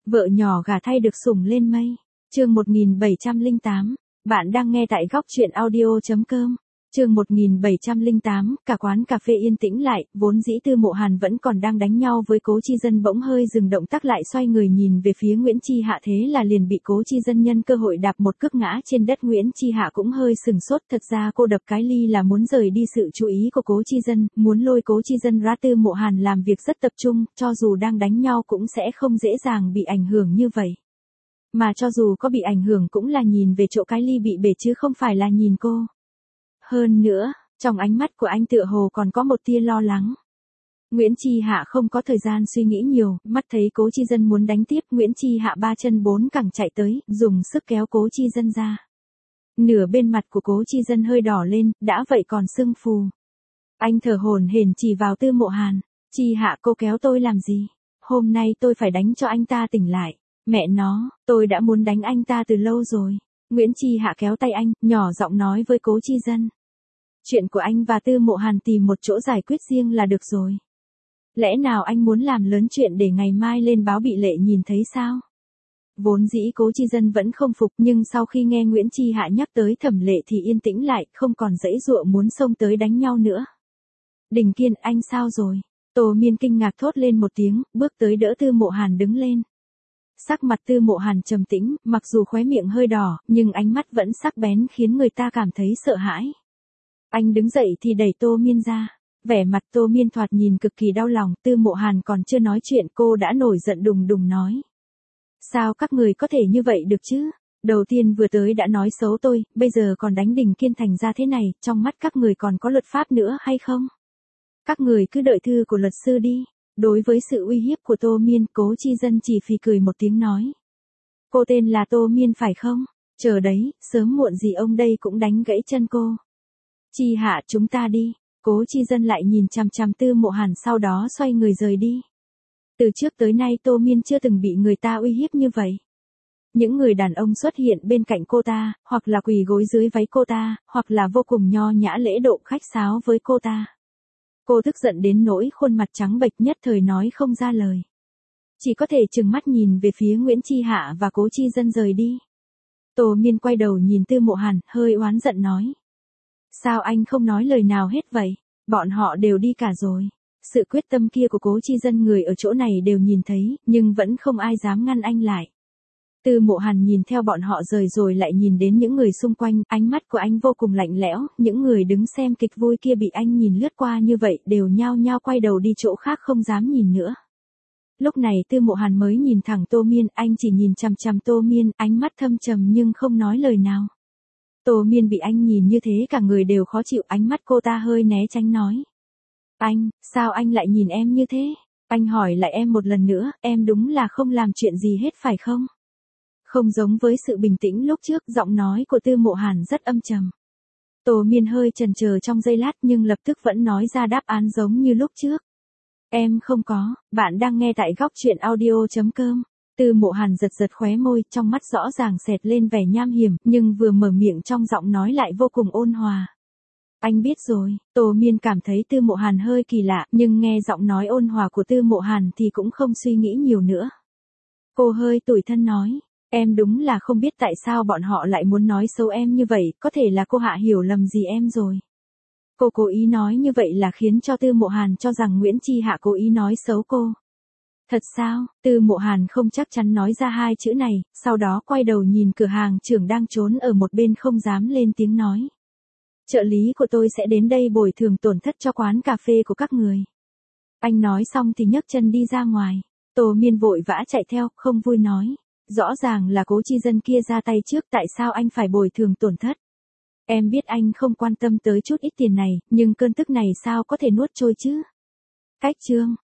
Vợ nhỏ gả thay được sủng lên mây. Chương 1708. Bạn đang nghe tại góc truyện audio.com. Chương 1708, cả quán cà phê yên tĩnh lại, vốn dĩ Tư Mộ Hàn vẫn còn đang đánh nhau với Cố Chi Dân bỗng hơi dừng động tác lại xoay người nhìn về phía Nguyễn Chi Hạ, thế là liền bị Cố Chi Dân nhân cơ hội đạp một cước ngã trên đất. Nguyễn Chi Hạ cũng hơi sừng sốt, thật ra cô đập cái ly là muốn rời đi sự chú ý của Cố Chi Dân, muốn lôi Cố Chi Dân ra. Tư Mộ Hàn làm việc rất tập trung, cho dù đang đánh nhau cũng sẽ không dễ dàng bị ảnh hưởng như vậy. Mà cho dù có bị ảnh hưởng cũng là nhìn về chỗ cái ly bị bể chứ không phải là nhìn cô. Hơn nữa, trong ánh mắt của anh tựa hồ còn có một tia lo lắng. Nguyễn Chi Hạ không có thời gian suy nghĩ nhiều, mắt thấy Cố Chi Dân muốn đánh tiếp, Nguyễn Chi Hạ ba chân bốn cẳng chạy tới, dùng sức kéo Cố Chi Dân ra. Nửa bên mặt của Cố Chi Dân hơi đỏ lên, đã vậy còn sưng phù. Anh thở hổn hển chỉ vào Tư Mộ Hàn, Chi Hạ cô kéo tôi làm gì? Hôm nay tôi phải đánh cho anh ta tỉnh lại. Mẹ nó, tôi đã muốn đánh anh ta từ lâu rồi. Nguyễn Chi Hạ kéo tay anh, nhỏ giọng nói với Cố Chi Dân. Chuyện của anh và Tư Mộ Hàn tìm một chỗ giải quyết riêng là được rồi. Lẽ nào anh muốn làm lớn chuyện để ngày mai lên báo bị Lệ nhìn thấy sao? Vốn dĩ Cố Chi Dân vẫn không phục, nhưng sau khi nghe Nguyễn Chi Hạ nhắc tới Thẩm Lệ thì yên tĩnh lại, không còn giãy giụa muốn xông tới đánh nhau nữa. Đình Kiên, anh sao rồi? Tô Miên kinh ngạc thốt lên một tiếng, bước tới đỡ Tư Mộ Hàn đứng lên. Sắc mặt Tư Mộ Hàn trầm tĩnh, mặc dù khóe miệng hơi đỏ, nhưng ánh mắt vẫn sắc bén khiến người ta cảm thấy sợ hãi. Anh đứng dậy thì đẩy Tô Miên ra. Vẻ mặt Tô Miên thoạt nhìn cực kỳ đau lòng, Tư Mộ Hàn còn chưa nói chuyện cô đã nổi giận đùng đùng nói. Sao các người có thể như vậy được chứ? Đầu tiên vừa tới đã nói xấu tôi, bây giờ còn đánh Đình Kiên thành ra thế này, trong mắt các người còn có luật pháp nữa hay không? Các người cứ đợi thư của luật sư đi. Đối với sự uy hiếp của Tô Miên, Cố Chi Dân chỉ phì cười một tiếng nói. Cô tên là Tô Miên phải không? Chờ đấy, sớm muộn gì ông đây cũng đánh gãy chân cô. Chi Hạ, chúng ta đi. Cố Chi Dân lại nhìn chằm chằm Tư Mộ Hàn, sau đó xoay người rời đi. Từ trước tới nay Tô Miên chưa từng bị người ta uy hiếp như vậy. Những người đàn ông xuất hiện bên cạnh cô ta, hoặc là quỳ gối dưới váy cô ta, hoặc là vô cùng nho nhã lễ độ khách sáo với cô ta. Cô tức giận đến nỗi khuôn mặt trắng bệch, nhất thời nói không ra lời. Chỉ có thể trừng mắt nhìn về phía Nguyễn Chi Hạ và Cố Chi Dân rời đi. Tô Miên quay đầu nhìn Tư Mộ Hàn, hơi oán giận nói. Sao anh không nói lời nào hết vậy? Bọn họ đều đi cả rồi. Sự quyết tâm kia của Cố Chi Dân người ở chỗ này đều nhìn thấy, nhưng vẫn không ai dám ngăn anh lại. Tư Mộ Hàn nhìn theo bọn họ rời rồi lại nhìn đến những người xung quanh, ánh mắt của anh vô cùng lạnh lẽo, những người đứng xem kịch vui kia bị anh nhìn lướt qua như vậy đều nhao nhao quay đầu đi chỗ khác không dám nhìn nữa. Lúc này Tư Mộ Hàn mới nhìn thẳng Tô Miên, anh chỉ nhìn chằm chằm Tô Miên, ánh mắt thâm trầm nhưng không nói lời nào. Tô Miên bị anh nhìn như thế cả người đều khó chịu, ánh mắt cô ta hơi né tránh nói. Anh, sao anh lại nhìn em như thế? Anh hỏi lại em một lần nữa, em đúng là không làm chuyện gì hết phải không? Không giống với sự bình tĩnh lúc trước, giọng nói của Tư Mộ Hàn rất âm trầm. Tô Miên hơi chần chờ trong giây lát nhưng lập tức vẫn nói ra đáp án giống như lúc trước. Em không có, bạn đang nghe tại góc truyện audio.com. Tư Mộ Hàn giật giật khóe môi, trong mắt rõ ràng xẹt lên vẻ nham hiểm, nhưng vừa mở miệng trong giọng nói lại vô cùng ôn hòa. Anh biết rồi. Tô Miên cảm thấy Tư Mộ Hàn hơi kỳ lạ, nhưng nghe giọng nói ôn hòa của Tư Mộ Hàn thì cũng không suy nghĩ nhiều nữa. Cô hơi tủi thân nói. Em đúng là không biết tại sao bọn họ lại muốn nói xấu em như vậy, có thể là cô Hạ hiểu lầm gì em rồi. Cô cố ý nói như vậy là khiến cho Tư Mộ Hàn cho rằng Nguyễn Chi Hạ cố ý nói xấu cô. Thật sao? Tư Mộ Hàn không chắc chắn nói ra hai chữ này, sau đó quay đầu nhìn cửa hàng trưởng đang trốn ở một bên không dám lên tiếng nói. Trợ lý của tôi sẽ đến đây bồi thường tổn thất cho quán cà phê của các người. Anh nói xong thì nhấc chân đi ra ngoài. Tô Miên vội vã chạy theo, không vui nói. Rõ ràng là Cố Chi Dân kia ra tay trước, tại sao anh phải bồi thường tổn thất? Em biết anh không quan tâm tới chút ít tiền này, nhưng cơn tức này sao có thể nuốt trôi chứ? Cách chương.